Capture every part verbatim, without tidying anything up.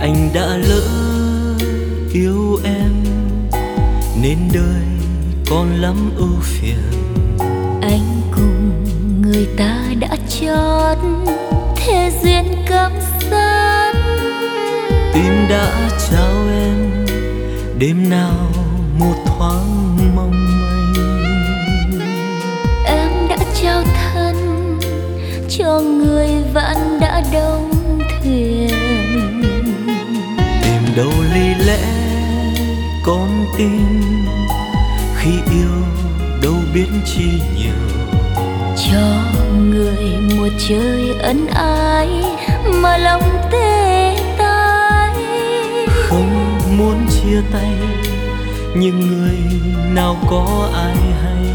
anh đã lỡ yêu em nên đời còn lắm ưu phiền. Anh cùng người ta đã chót thế duyên cắm sát, tim đã trao em đêm nào một thoáng mong manh. Em đã trao thân cho người vạn đã đông thuyền, tìm đâu lý lẽ con tim khi yêu đâu biết chi nhiều. Cho người một trời ân ái mà lòng tê tái. Không muốn chia tay nhưng người nào có ai hay.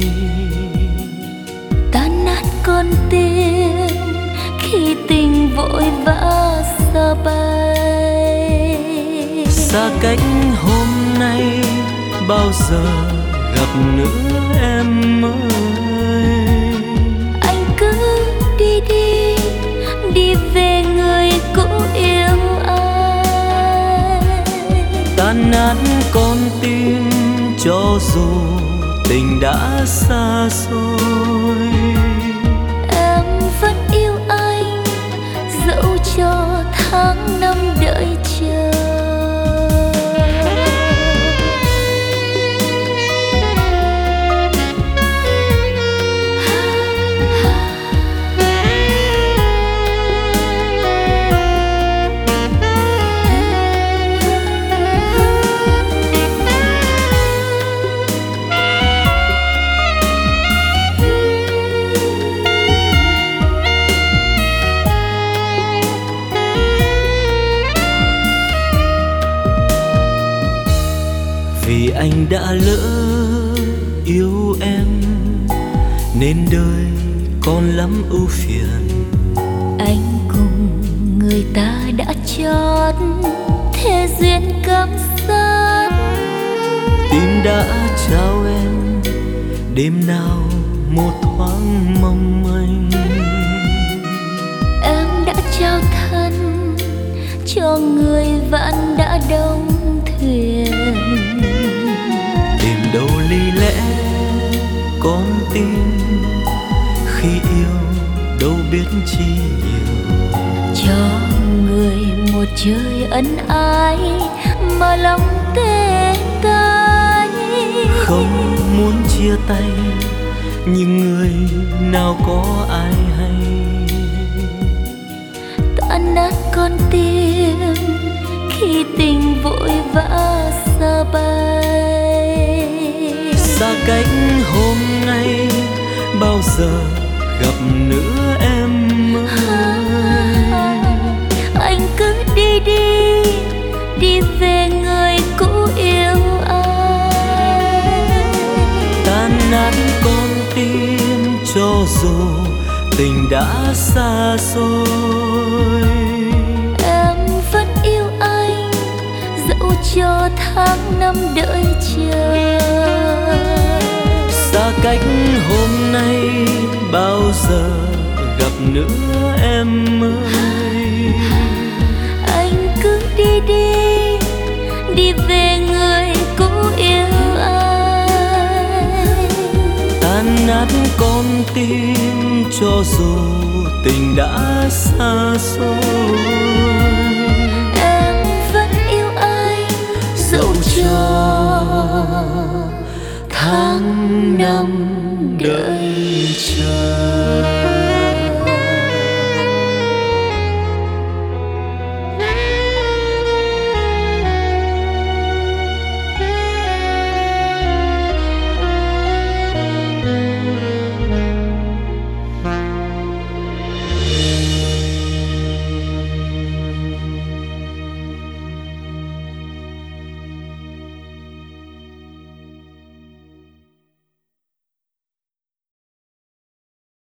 Tan nát con tim khi tình vội vã xa bay. Xa cách hôm nay bao giờ gặp nữa em ơi. Anh cứ đi đi, đi về người cũ yêu ai. Tan nát con tim cho dù tình đã xa xôi. Em vẫn yêu anh dẫu cho tháng năm đợi chờ. Vì anh đã lỡ yêu em nên đời còn lắm ưu phiền. Anh cùng người ta đã chót thế duyên cắm sát, tim đã trao em đêm nào một thoáng mong manh. em đã trao thân cho người vạn đã đông thuyền, tìm đâu lý lẽ con tim khi yêu đâu biết chi nhiều. cho người một trời ân ái mà lòng tê tái. Không muốn chia tay nhưng người nào có ai hay. Tan nát con tim khi tình vội vã xa bay. Xa cách hôm nay bao giờ gặp nữa em ơi. Anh cứ đi đi, đi về người cũ yêu ai. Tan nát con tim cho dù tình đã xa xôi. Em vẫn yêu anh dẫu cho tháng năm đợi chờ. Xa cách hôm nay bao giờ gặp nữa em ơi. Anh cứ đi đi, đi về người cũ yêu ai. Tan nát con tim cho dù tình đã xa xôi. Em vẫn yêu anh dẫu cho tháng năm